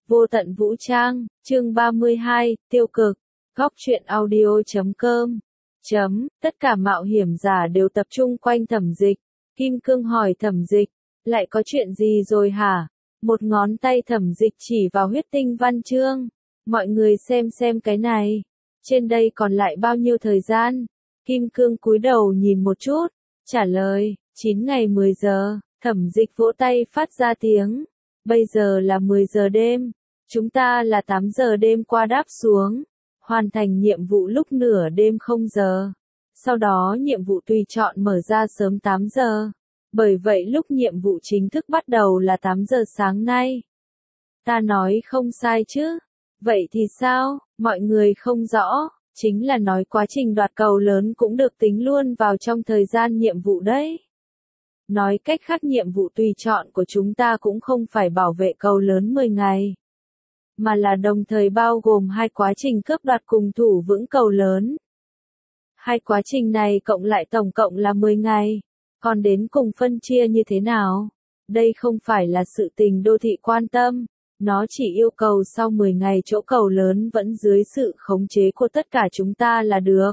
Vô tận vũ trang, chương 32, tiêu cực, góc truyện audio.com. Tất cả mạo hiểm giả đều tập trung quanh Thẩm Dịch. Kim Cương hỏi Thẩm Dịch, lại có chuyện gì rồi hả? Một ngón tay Thẩm Dịch chỉ vào huyết tinh văn chương. Mọi người xem cái này. Trên đây còn lại bao nhiêu thời gian? Kim Cương cúi đầu nhìn một chút, trả lời, 9 ngày 10 giờ. Thẩm Dịch vỗ tay phát ra tiếng. Bây giờ là 10 giờ đêm. Chúng ta là 8 giờ đêm qua đáp xuống. Hoàn thành nhiệm vụ lúc nửa đêm 0 giờ. Sau đó nhiệm vụ tùy chọn mở ra sớm 8 giờ. Bởi vậy lúc nhiệm vụ chính thức bắt đầu là 8 giờ sáng nay. Ta nói không sai chứ? Vậy thì sao? Mọi người không rõ. Chính là nói quá trình đoạt cầu lớn cũng được tính luôn vào trong thời gian nhiệm vụ đấy. Nói cách khác nhiệm vụ tùy chọn của chúng ta cũng không phải bảo vệ cầu lớn 10 ngày. Mà là đồng thời bao gồm hai quá trình cướp đoạt cùng thủ vững cầu lớn. Hai quá trình này cộng lại tổng cộng là 10 ngày. Còn đến cùng phân chia như thế nào? Đây không phải là sự tình đô thị quan tâm. Nó chỉ yêu cầu sau 10 ngày chỗ cầu lớn vẫn dưới sự khống chế của tất cả chúng ta là được.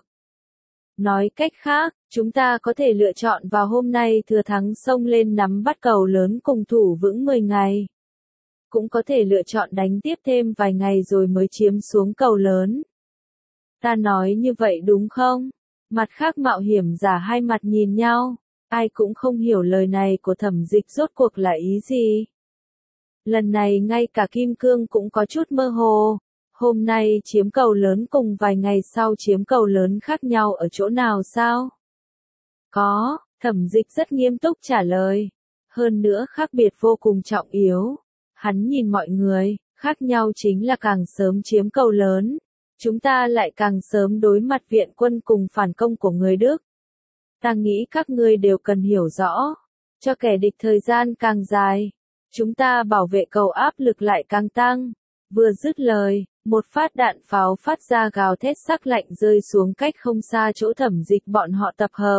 Nói cách khác, chúng ta có thể lựa chọn vào hôm nay thừa thắng xông lên nắm bắt cầu lớn cùng thủ vững 10 ngày. Cũng có thể lựa chọn đánh tiếp thêm vài ngày rồi mới chiếm xuống cầu lớn. Ta nói như vậy đúng không? Mặt khác mạo hiểm giả hai mặt nhìn nhau, ai cũng không hiểu lời này của Thẩm Dịch rốt cuộc là ý gì. Lần này ngay cả Kim Cương cũng có chút mơ hồ. Hôm nay chiếm cầu lớn cùng vài ngày sau chiếm cầu lớn khác nhau ở chỗ nào sao? Có, Thẩm Dịch rất nghiêm túc trả lời. Hơn nữa khác biệt vô cùng trọng yếu. Hắn nhìn mọi người, khác nhau chính là càng sớm chiếm cầu lớn. Chúng ta lại càng sớm đối mặt viện quân cùng phản công của người Đức. Ta nghĩ các ngươi đều cần hiểu rõ. Cho kẻ địch thời gian càng dài. Chúng ta bảo vệ cầu áp lực lại càng tăng. Vừa dứt lời, một phát đạn pháo phát ra gào thét sắc lạnh rơi xuống cách không xa chỗ Thẩm Dịch bọn họ tập hợp.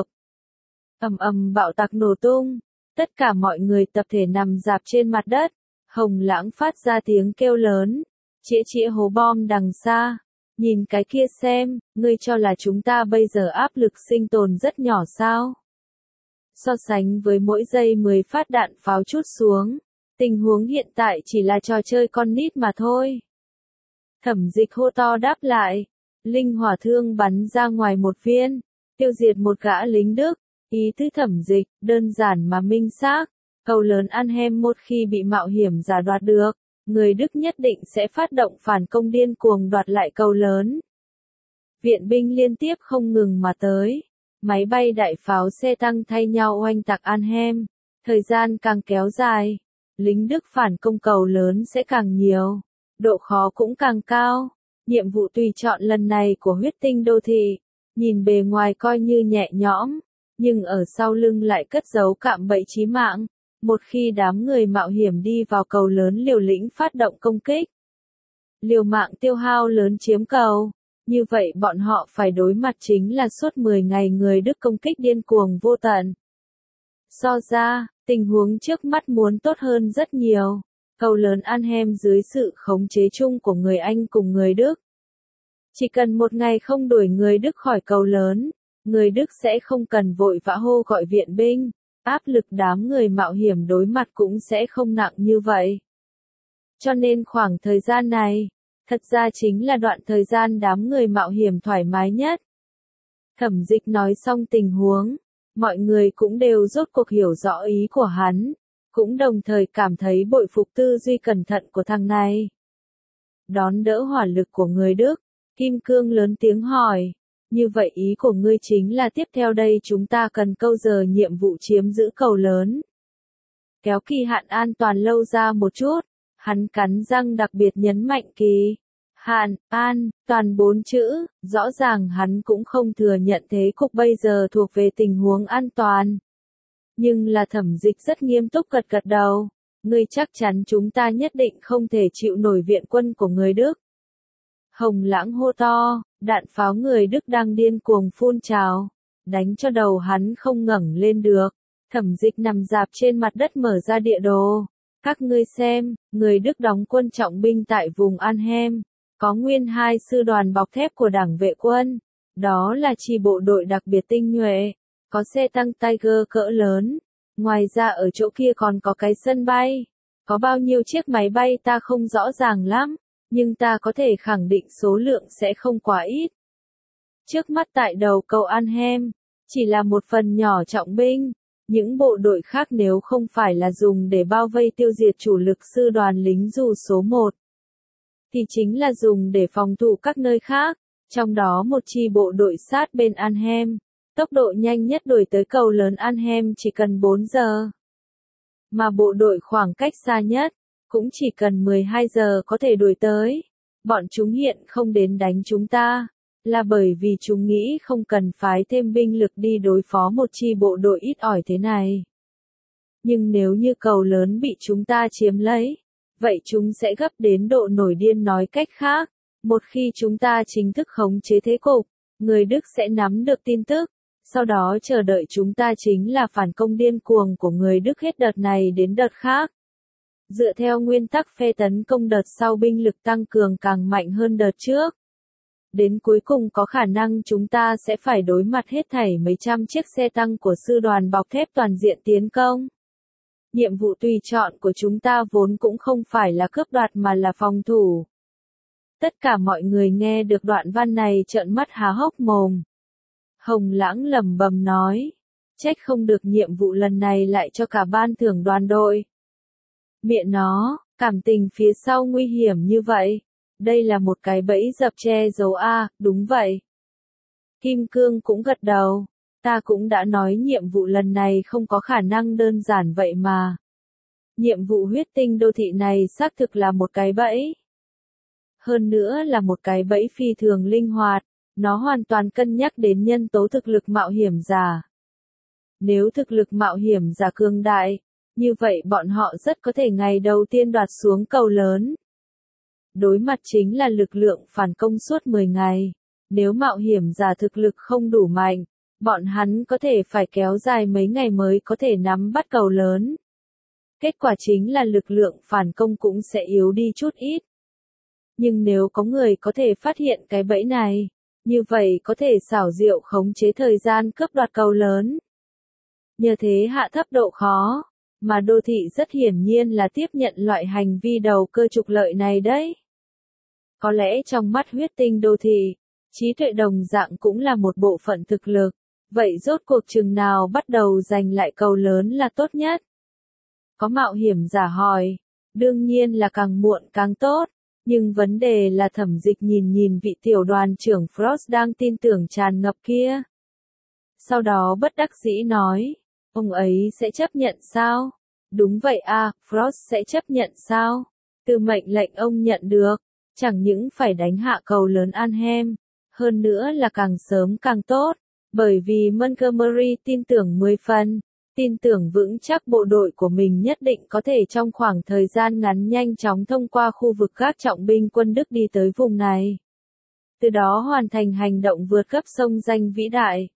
Ầm ầm bạo tạc nổ tung. Tất cả mọi người tập thể nằm rạp trên mặt đất. Hồng Lãng phát ra tiếng kêu lớn. Chĩa hố bom đằng xa. Nhìn cái kia xem, ngươi cho là chúng ta bây giờ áp lực sinh tồn rất nhỏ sao? So sánh với mỗi giây 10 phát đạn pháo trút xuống. Tình huống hiện tại chỉ là trò chơi con nít mà thôi. Thẩm Dịch hô to đáp lại. Linh hỏa thương bắn ra ngoài một viên. Tiêu diệt một gã lính Đức. Ý tứ Thẩm Dịch, đơn giản mà minh xác. Cầu lớn Arnhem một khi bị mạo hiểm giả đoạt được, người Đức nhất định sẽ phát động phản công điên cuồng đoạt lại cầu lớn. Viện binh liên tiếp không ngừng mà tới. Máy bay đại pháo xe tăng thay nhau oanh tạc Arnhem. Thời gian càng kéo dài, lính Đức phản công cầu lớn sẽ càng nhiều. Độ khó cũng càng cao. Nhiệm vụ tùy chọn lần này của huyết tinh đô thị, nhìn bề ngoài coi như nhẹ nhõm, nhưng ở sau lưng lại cất giấu cạm bẫy chí mạng. Một khi đám người mạo hiểm đi vào cầu lớn liều lĩnh phát động công kích, liều mạng tiêu hao lớn chiếm cầu, như vậy bọn họ phải đối mặt chính là suốt 10 ngày người Đức công kích điên cuồng vô tận. So ra, tình huống trước mắt muốn tốt hơn rất nhiều. Cầu lớn Arnhem dưới sự khống chế chung của người Anh cùng người Đức. Chỉ cần một ngày không đuổi người Đức khỏi cầu lớn, người Đức sẽ không cần vội vã hô gọi viện binh. Áp lực đám người mạo hiểm đối mặt cũng sẽ không nặng như vậy. Cho nên khoảng thời gian này, thật ra chính là đoạn thời gian đám người mạo hiểm thoải mái nhất. Thẩm Dịch nói xong tình huống, mọi người cũng đều rốt cuộc hiểu rõ ý của hắn, cũng đồng thời cảm thấy bội phục tư duy cẩn thận của thằng này. Đón đỡ hỏa lực của người Đức, Kim Cương lớn tiếng hỏi. Như vậy ý của ngươi chính là tiếp theo đây chúng ta cần câu giờ nhiệm vụ chiếm giữ cầu lớn. Kéo kỳ hạn an toàn lâu ra một chút, hắn cắn răng đặc biệt nhấn mạnh kỳ hạn an toàn 4 chữ, rõ ràng hắn cũng không thừa nhận thế cục bây giờ thuộc về tình huống an toàn. Nhưng là Thẩm Dịch rất nghiêm túc gật gật đầu, ngươi chắc chắn chúng ta nhất định không thể chịu nổi viện quân của người Đức. Hồng Lãng hô to, đạn pháo người Đức đang điên cuồng phun trào, đánh cho đầu hắn không ngẩng lên được. Thẩm Dịch nằm rạp trên mặt đất mở ra địa đồ, Các ngươi xem, người Đức đóng quân trọng binh tại vùng Arnhem, có nguyên 2 sư đoàn bọc thép của Đảng vệ quân, đó là chi bộ đội đặc biệt tinh nhuệ, có xe tăng Tiger cỡ lớn, ngoài ra ở chỗ kia còn có cái sân bay, có bao nhiêu chiếc máy bay ta không rõ ràng lắm, nhưng ta có thể khẳng định số lượng sẽ không quá ít. Trước mắt tại đầu cầu Arnhem, chỉ là một phần nhỏ trọng binh, những bộ đội khác nếu không phải là dùng để bao vây tiêu diệt chủ lực sư đoàn lính dù số 1, thì chính là dùng để phòng thủ các nơi khác, trong đó một chi bộ đội sát bên Arnhem, tốc độ nhanh nhất đuổi tới cầu lớn Arnhem chỉ cần 4 giờ. Mà bộ đội khoảng cách xa nhất, cũng chỉ cần 12 giờ có thể đuổi tới. Bọn chúng hiện không đến đánh chúng ta, là bởi vì chúng nghĩ không cần phái thêm binh lực đi đối phó một chi bộ đội ít ỏi thế này. Nhưng nếu như cầu lớn bị chúng ta chiếm lấy, vậy chúng sẽ gấp đến độ nổi điên, nói cách khác. Một khi chúng ta chính thức khống chế thế cục, người Đức sẽ nắm được tin tức, sau đó chờ đợi chúng ta chính là phản công điên cuồng của người Đức hết đợt này đến đợt khác. Dựa theo nguyên tắc phe tấn công đợt sau binh lực tăng cường càng mạnh hơn đợt trước. Đến cuối cùng có khả năng chúng ta sẽ phải đối mặt hết thảy mấy trăm chiếc xe tăng của sư đoàn bọc thép toàn diện tiến công. Nhiệm vụ tùy chọn của chúng ta vốn cũng không phải là cướp đoạt mà là phòng thủ. Tất cả mọi người nghe được đoạn văn này trợn mắt há hốc mồm. Hồng Lãng lẩm bẩm nói, trách không được nhiệm vụ lần này lại cho cả ban thưởng đoàn đội. Mẹ nó, cảm tình phía sau nguy hiểm như vậy. Đây là một cái bẫy dập che giấu a, đúng vậy. Kim Cương cũng gật đầu, ta cũng đã nói nhiệm vụ lần này không có khả năng đơn giản vậy mà. Nhiệm vụ huyết tinh đô thị này xác thực là một cái bẫy. Hơn nữa là một cái bẫy phi thường linh hoạt, nó hoàn toàn cân nhắc đến nhân tố thực lực mạo hiểm giả. Nếu thực lực mạo hiểm giả cường đại, như vậy bọn họ rất có thể ngày đầu tiên đoạt xuống cầu lớn. Đối mặt chính là lực lượng phản công suốt 10 ngày. Nếu mạo hiểm giả thực lực không đủ mạnh, bọn hắn có thể phải kéo dài mấy ngày mới có thể nắm bắt cầu lớn. Kết quả chính là lực lượng phản công cũng sẽ yếu đi chút ít. Nhưng nếu có người có thể phát hiện cái bẫy này, như vậy có thể xảo diệu khống chế thời gian cướp đoạt cầu lớn. Nhờ thế hạ thấp độ khó, mà đô thị rất hiển nhiên là tiếp nhận loại hành vi đầu cơ trục lợi này đấy. Có lẽ trong mắt huyết tinh đô thị, trí tuệ đồng dạng cũng là một bộ phận thực lực, vậy rốt cuộc chừng nào bắt đầu giành lại cầu lớn là tốt nhất? Có mạo hiểm giả hỏi, đương nhiên là càng muộn càng tốt, nhưng vấn đề là Thẩm Dịch nhìn vị tiểu đoàn trưởng Frost đang tin tưởng tràn ngập kia. Sau đó bất đắc dĩ nói, ông ấy sẽ chấp nhận sao? Đúng vậy à, Frost sẽ chấp nhận sao? Từ mệnh lệnh ông nhận được, chẳng những phải đánh hạ cầu lớn Arnhem, hơn nữa là càng sớm càng tốt, bởi vì Montgomery tin tưởng 10 phần, tin tưởng vững chắc bộ đội của mình nhất định có thể trong khoảng thời gian ngắn nhanh chóng thông qua khu vực các trọng binh quân Đức đi tới vùng này. Từ đó hoàn thành hành động vượt cấp sông danh vĩ đại.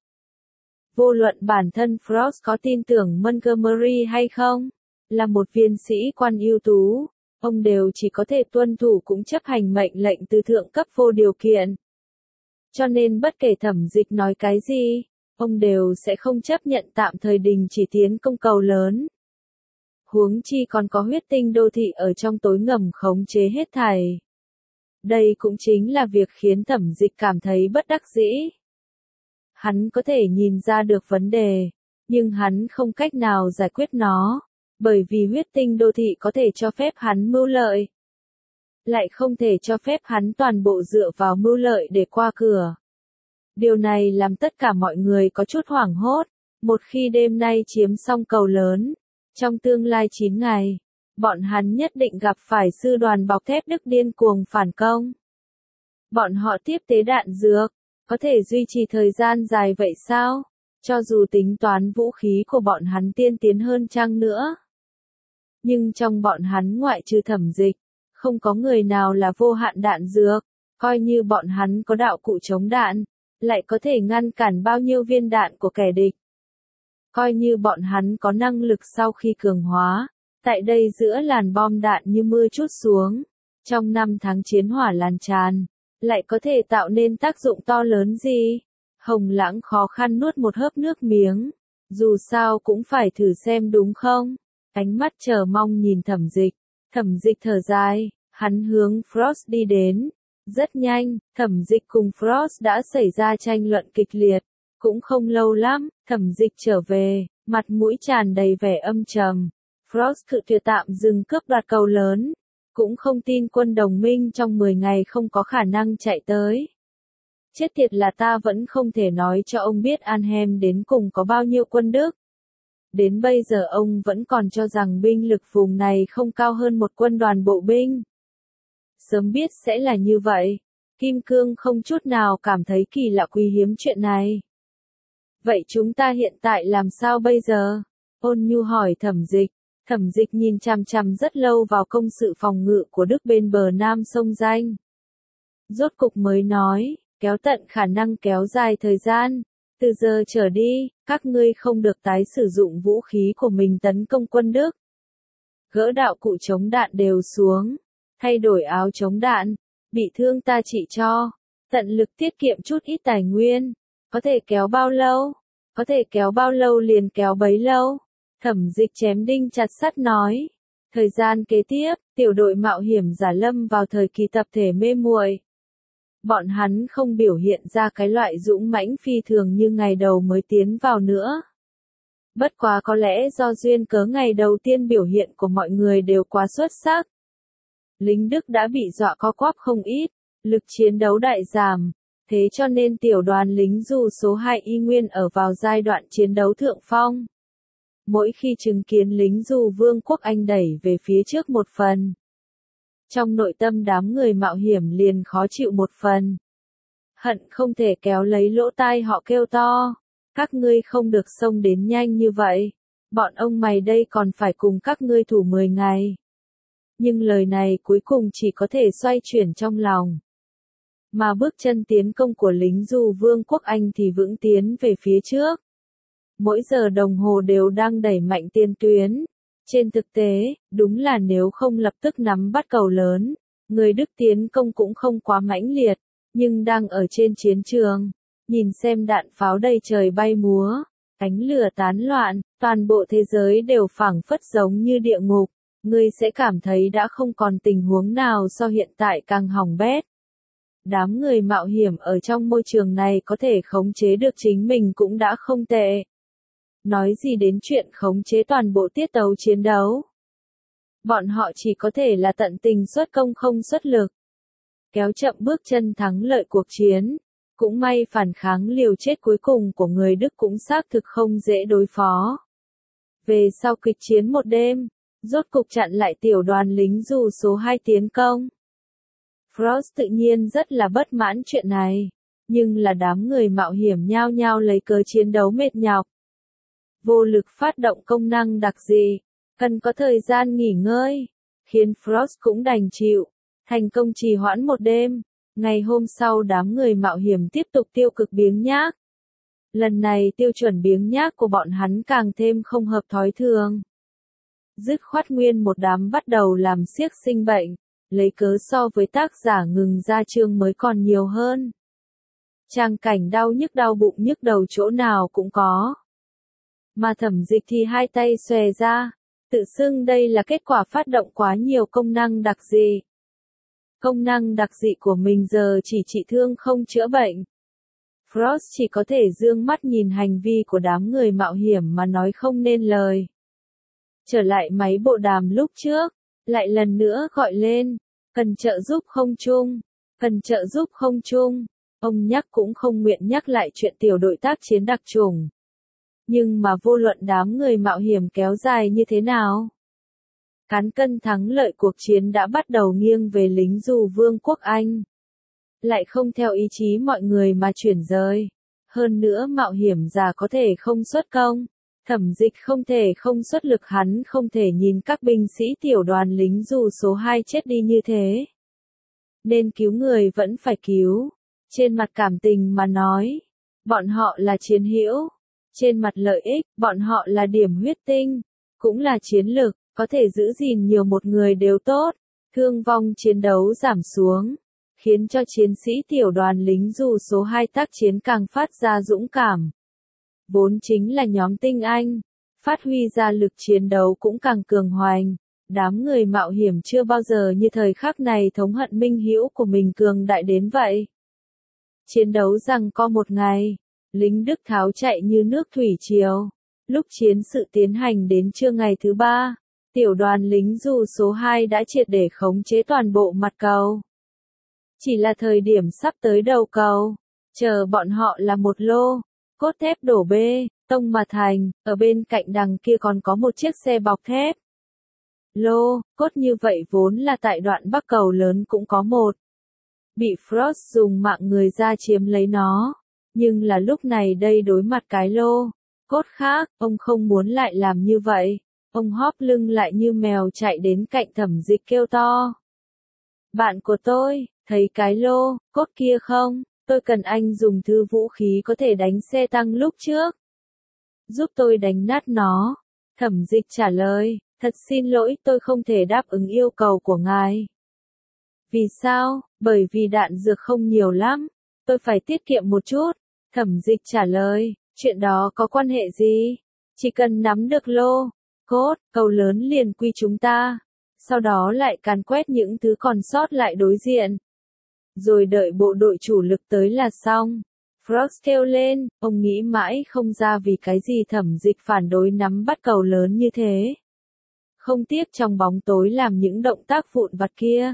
Vô luận bản thân Frost có tin tưởng Montgomery hay không, là một viên sĩ quan ưu tú, ông đều chỉ có thể tuân thủ cũng chấp hành mệnh lệnh từ thượng cấp vô điều kiện. Cho nên bất kể Thẩm Dịch nói cái gì, ông đều sẽ không chấp nhận tạm thời đình chỉ tiến công cầu lớn. Huống chi còn có huyết tinh đô thị ở trong tối ngầm khống chế hết thảy. Đây cũng chính là việc khiến Thẩm Dịch cảm thấy bất đắc dĩ. Hắn có thể nhìn ra được vấn đề, nhưng hắn không cách nào giải quyết nó, bởi vì huyết tinh đô thị có thể cho phép hắn mưu lợi, lại không thể cho phép hắn toàn bộ dựa vào mưu lợi để qua cửa. Điều này làm tất cả mọi người có chút hoảng hốt, một khi đêm nay chiếm xong cầu lớn, trong tương lai 9 ngày, bọn hắn nhất định gặp phải sư đoàn bọc thép Đức điên cuồng phản công. Bọn họ tiếp tế đạn dược, có thể duy trì thời gian dài vậy sao? Cho dù tính toán vũ khí của bọn hắn tiên tiến hơn chăng nữa. Nhưng trong bọn hắn ngoại trừ Thẩm Dịch, không có người nào là vô hạn đạn dược, coi như bọn hắn có đạo cụ chống đạn, lại có thể ngăn cản bao nhiêu viên đạn của kẻ địch. Coi như bọn hắn có năng lực sau khi cường hóa, Tại đây giữa làn bom đạn như mưa trút xuống, trong 5 tháng chiến hỏa lan tràn, lại có thể tạo nên tác dụng to lớn gì? Hồng Lãng khó khăn nuốt một hớp nước miếng, dù sao cũng phải thử xem đúng không? Ánh mắt chờ mong nhìn Thẩm Dịch thở dài, hắn hướng Frost đi đến. Rất nhanh, Thẩm Dịch cùng Frost đã xảy ra tranh luận kịch liệt, cũng không lâu lắm, Thẩm Dịch trở về, mặt mũi tràn đầy vẻ âm trầm. Frost cự tuyệt tạm dừng cướp đoạt cầu lớn, cũng không tin quân đồng minh trong 10 ngày không có khả năng chạy tới. Chết tiệt là ta vẫn không thể nói cho ông biết Arnhem đến cùng có bao nhiêu quân Đức. Đến bây giờ ông vẫn còn cho rằng binh lực vùng này không cao hơn một quân đoàn bộ binh. Sớm biết sẽ là như vậy, Kim Cương không chút nào cảm thấy kỳ lạ quý hiếm chuyện này. Vậy chúng ta hiện tại làm sao bây giờ? Ôn Nhu hỏi Thẩm Dịch. Thẩm Dịch nhìn chằm chằm rất lâu vào công sự phòng ngự của Đức bên bờ nam sông Danh. Rốt cục mới nói, kéo tận khả năng kéo dài thời gian. Từ giờ trở đi, các ngươi không được tái sử dụng vũ khí của mình tấn công quân Đức. Gỡ đạo cụ chống đạn đều xuống, thay đổi áo chống đạn, bị thương ta trị cho, tận lực tiết kiệm chút ít tài nguyên. Có thể kéo bao lâu? Có thể kéo bao lâu liền kéo bấy lâu. Thẩm Dịch chém đinh chặt sắt nói. Thời gian kế tiếp, tiểu đội mạo hiểm giả lâm vào thời kỳ tập thể mê muội. Bọn hắn không biểu hiện ra cái loại dũng mãnh phi thường như ngày đầu mới tiến vào nữa. Bất quá có lẽ do duyên cớ ngày đầu tiên biểu hiện của mọi người đều quá xuất sắc. Lính Đức đã bị dọa co quắp không ít, lực chiến đấu đại giảm, thế cho nên tiểu đoàn lính dù số 2 y nguyên ở vào giai đoạn chiến đấu thượng phong. Mỗi khi chứng kiến lính dù Vương quốc Anh đẩy về phía trước một phần, trong nội tâm đám người mạo hiểm liền khó chịu một phần. Hận không thể kéo lấy lỗ tai họ kêu to. Các ngươi không được xông đến nhanh như vậy. Bọn ông mày đây còn phải cùng các ngươi thủ 10 ngày. Nhưng lời này cuối cùng chỉ có thể xoay chuyển trong lòng. Mà bước chân tiến công của lính dù Vương quốc Anh thì vững tiến về phía trước. Mỗi giờ đồng hồ đều đang đẩy mạnh tiền tuyến. Trên thực tế, đúng là nếu không lập tức nắm bắt cầu lớn, người Đức tiến công cũng không quá mãnh liệt, nhưng đang ở trên chiến trường, nhìn xem đạn pháo đầy trời bay múa, ánh lửa tán loạn, toàn bộ thế giới đều phảng phất giống như địa ngục, ngươi sẽ cảm thấy đã không còn tình huống nào so hiện tại càng hỏng bét. Đám người mạo hiểm ở trong môi trường này có thể khống chế được chính mình cũng đã không tệ. Nói gì đến chuyện khống chế toàn bộ tiết tấu chiến đấu. Bọn họ chỉ có thể là tận tình xuất công không xuất lực. Kéo chậm bước chân thắng lợi cuộc chiến. Cũng may phản kháng liều chết cuối cùng của người Đức cũng xác thực không dễ đối phó. Về sau kịch chiến một đêm, rốt cục chặn lại tiểu đoàn lính dù số 2 tiến công. Frost tự nhiên rất là bất mãn chuyện này, nhưng là đám người mạo hiểm nhao nhao lấy cớ chiến đấu mệt nhọc. Vô lực phát động công năng đặc dị, cần có thời gian nghỉ ngơi, khiến Frost cũng đành chịu, thành công trì hoãn một đêm. Ngày hôm sau đám người mạo hiểm tiếp tục tiêu cực biếng nhác. Lần này tiêu chuẩn biếng nhác của bọn hắn càng thêm không hợp thói thường. Dứt khoát nguyên một đám bắt đầu làm xiếc sinh bệnh, lấy cớ so với tác giả ngừng ra chương mới còn nhiều hơn. Trang cảnh đau nhức đau bụng nhức đầu chỗ nào cũng có. Mà Thẩm Dịch thì hai tay xòe ra, tự xưng đây là kết quả phát động quá nhiều công năng đặc dị. Công năng đặc dị của mình giờ chỉ trị thương không chữa bệnh. Frost chỉ có thể dương mắt nhìn hành vi của đám người mạo hiểm mà nói không nên lời. Trở lại máy bộ đàm lúc trước, lại lần nữa gọi lên, cần trợ giúp không chung, cần trợ giúp không chung. Ông nhắc cũng không nguyện nhắc lại chuyện tiểu đội tác chiến đặc chủng. Nhưng mà vô luận đám người mạo hiểm kéo dài như thế nào, cán cân thắng lợi cuộc chiến đã bắt đầu nghiêng về lính dù Vương quốc Anh. Lại không theo ý chí mọi người mà chuyển rời. Hơn nữa mạo hiểm giả có thể không xuất công. Thẩm Dịch không thể không xuất lực, hắn không thể nhìn các binh sĩ tiểu đoàn lính dù số 2 chết đi như thế. Nên cứu người vẫn phải cứu. Trên mặt cảm tình mà nói, bọn họ là chiến hữu. Trên mặt lợi ích, bọn họ là điểm huyết tinh. Cũng là chiến lược. có thể giữ gìn nhiều một người đều tốt. Thương vong chiến đấu giảm xuống, khiến cho chiến sĩ tiểu đoàn lính dù số 2 tác chiến càng phát ra dũng cảm. Vốn chính là nhóm tinh anh, phát huy ra lực chiến đấu cũng càng cường hoành. Đám người mạo hiểm chưa bao giờ như thời khắc này thống hận minh hữu của mình cường đại đến vậy. Chiến đấu rằng co một ngày, lính Đức tháo chạy như nước thủy triều. Lúc chiến sự tiến hành đến trưa ngày thứ 3, tiểu đoàn lính dù số 2 đã triệt để khống chế toàn bộ mặt cầu. Chỉ là thời điểm sắp tới đầu cầu, chờ bọn họ là một lô cốt thép đổ bê tông mà thành, ở bên cạnh đằng kia còn có một chiếc xe bọc thép. Lô cốt như vậy vốn là tại đoạn bắc cầu lớn cũng có một. Bị Frost dùng mạng người ra chiếm lấy nó, nhưng là lúc này đây đối mặt cái lô cốt khác, ông không muốn lại làm như vậy. Ông hóp lưng lại như mèo chạy đến cạnh Thẩm Dịch kêu to. Bạn của tôi, thấy cái lô cốt kia không? Tôi cần anh dùng thứ vũ khí có thể đánh xe tăng lúc trước. Giúp tôi đánh nát nó. Thẩm Dịch trả lời, thật xin lỗi tôi không thể đáp ứng yêu cầu của ngài. Vì sao? Bởi vì đạn dược không nhiều lắm. Tôi phải tiết kiệm một chút. Thẩm Dịch trả lời, chuyện đó có quan hệ gì? Chỉ cần nắm được lô cốt, cầu lớn liền quy chúng ta. Sau đó lại càn quét những thứ còn sót lại đối diện. Rồi đợi bộ đội chủ lực tới là xong. Frost kêu lên, ông nghĩ mãi không ra vì cái gì Thẩm Dịch phản đối nắm bắt cầu lớn như thế. Không tiếc trong bóng tối làm những động tác vụn vặt kia.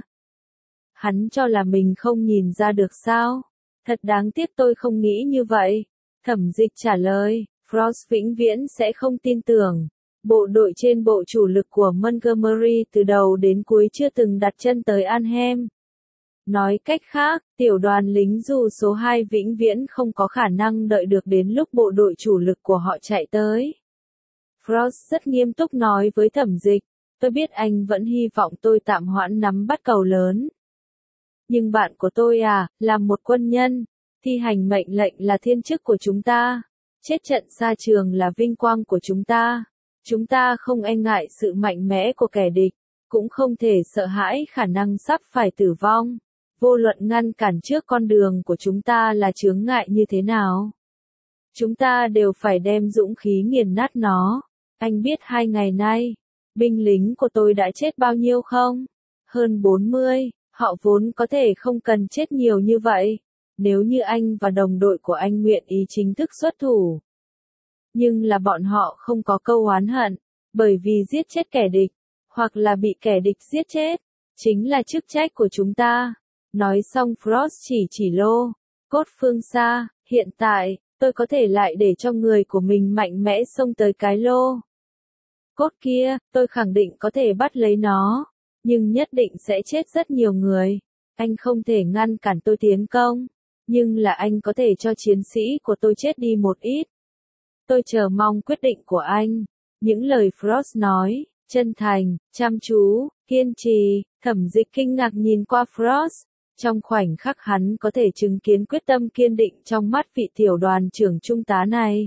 Hắn cho là mình không nhìn ra được sao? Thật đáng tiếc tôi không nghĩ như vậy. Thẩm Dịch trả lời, Frost vĩnh viễn sẽ không tin tưởng. Bộ đội trên bộ chủ lực của Montgomery từ đầu đến cuối chưa từng đặt chân tới Arnhem. Nói cách khác, tiểu đoàn lính dù số 2 vĩnh viễn không có khả năng đợi được đến lúc bộ đội chủ lực của họ chạy tới. Frost rất nghiêm túc nói với Thẩm Dịch, tôi biết anh vẫn hy vọng tôi tạm hoãn nắm bắt cầu lớn. Nhưng bạn của tôi làm một quân nhân, thi hành mệnh lệnh là thiên chức của chúng ta, chết trận xa trường là vinh quang của chúng ta. Chúng ta không e ngại sự mạnh mẽ của kẻ địch, cũng không thể sợ hãi khả năng sắp phải tử vong. Vô luận ngăn cản trước con đường của chúng ta là chướng ngại như thế nào. Chúng ta đều phải đem dũng khí nghiền nát nó. Anh biết 2 ngày nay, binh lính của tôi đã chết bao nhiêu không? Hơn 40, họ vốn có thể không cần chết nhiều như vậy, nếu như anh và đồng đội của anh nguyện ý chính thức xuất thủ. Nhưng là bọn họ không có câu oán hận, bởi vì giết chết kẻ địch, hoặc là bị kẻ địch giết chết, chính là chức trách của chúng ta. Nói xong Frost chỉ lô cốt phương xa, hiện tại, tôi có thể lại để cho người của mình mạnh mẽ xông tới cái lô cốt kia, tôi khẳng định có thể bắt lấy nó, nhưng nhất định sẽ chết rất nhiều người. Anh không thể ngăn cản tôi tiến công, nhưng là anh có thể cho chiến sĩ của tôi chết đi một ít. Tôi chờ mong quyết định của anh. Những lời Frost nói, chân thành, chăm chú, kiên trì. Thẩm Dịch kinh ngạc nhìn qua Frost. Trong khoảnh khắc hắn có thể chứng kiến quyết tâm kiên định trong mắt vị tiểu đoàn trưởng trung tá này.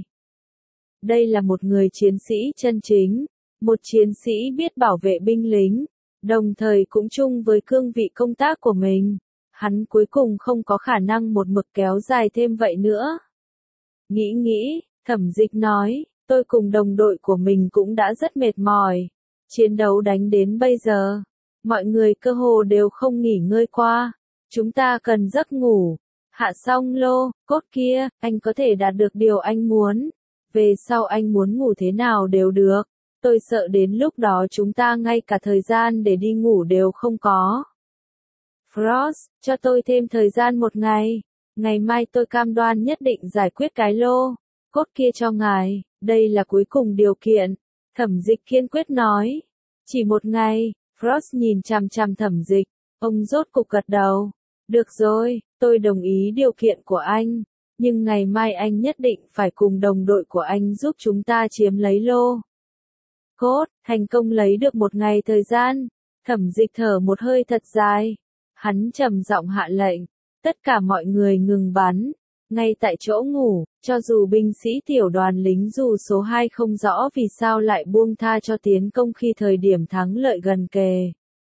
Đây là một người chiến sĩ chân chính, một chiến sĩ biết bảo vệ binh lính, đồng thời cũng chung với cương vị công tác của mình. Hắn cuối cùng không có khả năng một mực kéo dài thêm vậy nữa. Nghĩ, Thẩm Dịch nói, tôi cùng đồng đội của mình cũng đã rất mệt mỏi. Chiến đấu đánh đến bây giờ, mọi người cơ hồ đều không nghỉ ngơi qua. Chúng ta cần giấc ngủ. Hạ xong lô cốt kia, anh có thể đạt được điều anh muốn. Về sau anh muốn ngủ thế nào đều được. Tôi sợ đến lúc đó chúng ta ngay cả thời gian để đi ngủ đều không có. Frost, cho tôi thêm thời gian 1 ngày. Ngày mai tôi cam đoan nhất định giải quyết cái lô cốt kia cho ngài. Đây là cuối cùng điều kiện. Thẩm Dịch kiên quyết nói. Chỉ 1 ngày. Frost nhìn chằm chằm Thẩm Dịch. Ông rốt cục gật đầu. Được rồi, tôi đồng ý điều kiện của anh. Nhưng ngày mai anh nhất định phải cùng đồng đội của anh giúp chúng ta chiếm lấy lô cốt, thành công lấy được 1 ngày thời gian. Thẩm Dịch thở một hơi thật dài. Hắn trầm giọng hạ lệnh. Tất cả mọi người ngừng bắn. ngay tại chỗ ngủ, cho dù binh sĩ tiểu đoàn lính dù số 2 không rõ vì sao lại buông tha cho tiến công khi thời điểm thắng lợi gần kề.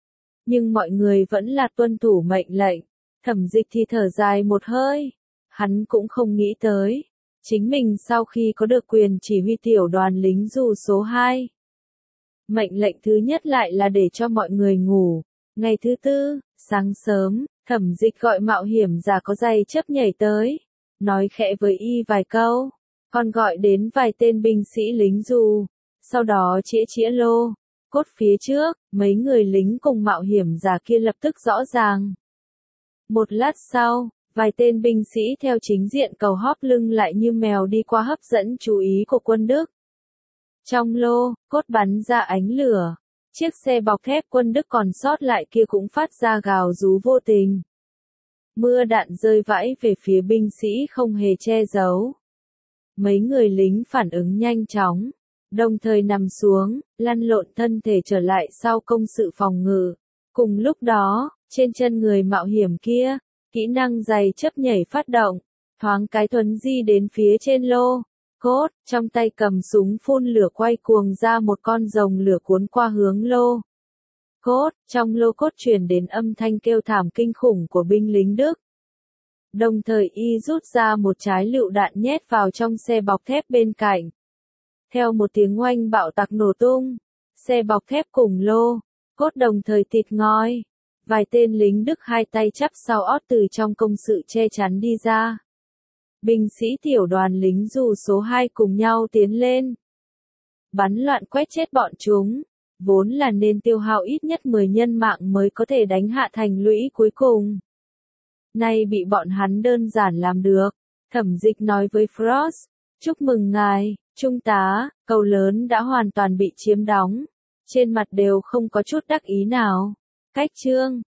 Nhưng mọi người vẫn là tuân thủ mệnh lệnh. Thẩm Dịch thì thở dài một hơi. Hắn cũng không nghĩ tới. Chính mình sau khi có được quyền chỉ huy tiểu đoàn lính dù số 2. Mệnh lệnh thứ nhất lại là để cho mọi người ngủ. Ngày thứ tư, sáng sớm, Thẩm Dịch gọi mạo hiểm giả có giày chấp nhảy tới. Nói khẽ với y vài câu. Còn gọi đến vài tên binh sĩ lính dù. Sau đó chĩa chĩa lô. Cốt phía trước, mấy người lính cùng mạo hiểm giả kia lập tức rõ ràng. Một lát sau, vài tên binh sĩ theo chính diện cầu hóp lưng lại như mèo đi qua hấp dẫn chú ý của quân Đức. Trong lô, cốt bắn ra ánh lửa. Chiếc xe bọc thép quân Đức còn sót lại kia cũng phát ra gào rú vô tình. Mưa đạn rơi vãi về phía binh sĩ không hề che giấu. Mấy người lính phản ứng nhanh chóng. Đồng thời nằm xuống, lăn lộn thân thể trở lại sau công sự phòng ngự. Cùng lúc đó, trên chân người mạo hiểm kia, kỹ năng giày chấp nhảy phát động, thoáng cái thuấn di đến phía trên lô. Cốt, trong tay cầm súng phun lửa quay cuồng ra một con rồng lửa cuốn qua hướng lô. Cốt, trong lô cốt truyền đến âm thanh kêu thảm kinh khủng của binh lính Đức. Đồng thời y rút ra một trái lựu đạn nhét vào trong xe bọc thép bên cạnh. Theo một tiếng oanh bạo tạc nổ tung, xe bọc thép cùng lô, cốt đồng thời tịt ngói. Vài tên lính Đức hai tay chắp sau ót từ trong công sự che chắn đi ra. Binh sĩ tiểu đoàn lính dù số 2 cùng nhau tiến lên. Bắn loạn quét chết bọn chúng, vốn là nên tiêu hao ít nhất 10 nhân mạng mới có thể đánh hạ thành lũy cuối cùng. Nay bị bọn hắn đơn giản làm được. Thẩm Dịch nói với Frost, chúc mừng ngài, trung tá, cầu lớn đã hoàn toàn bị chiếm đóng. Trên mặt đều không có chút đắc ý nào. Cách chương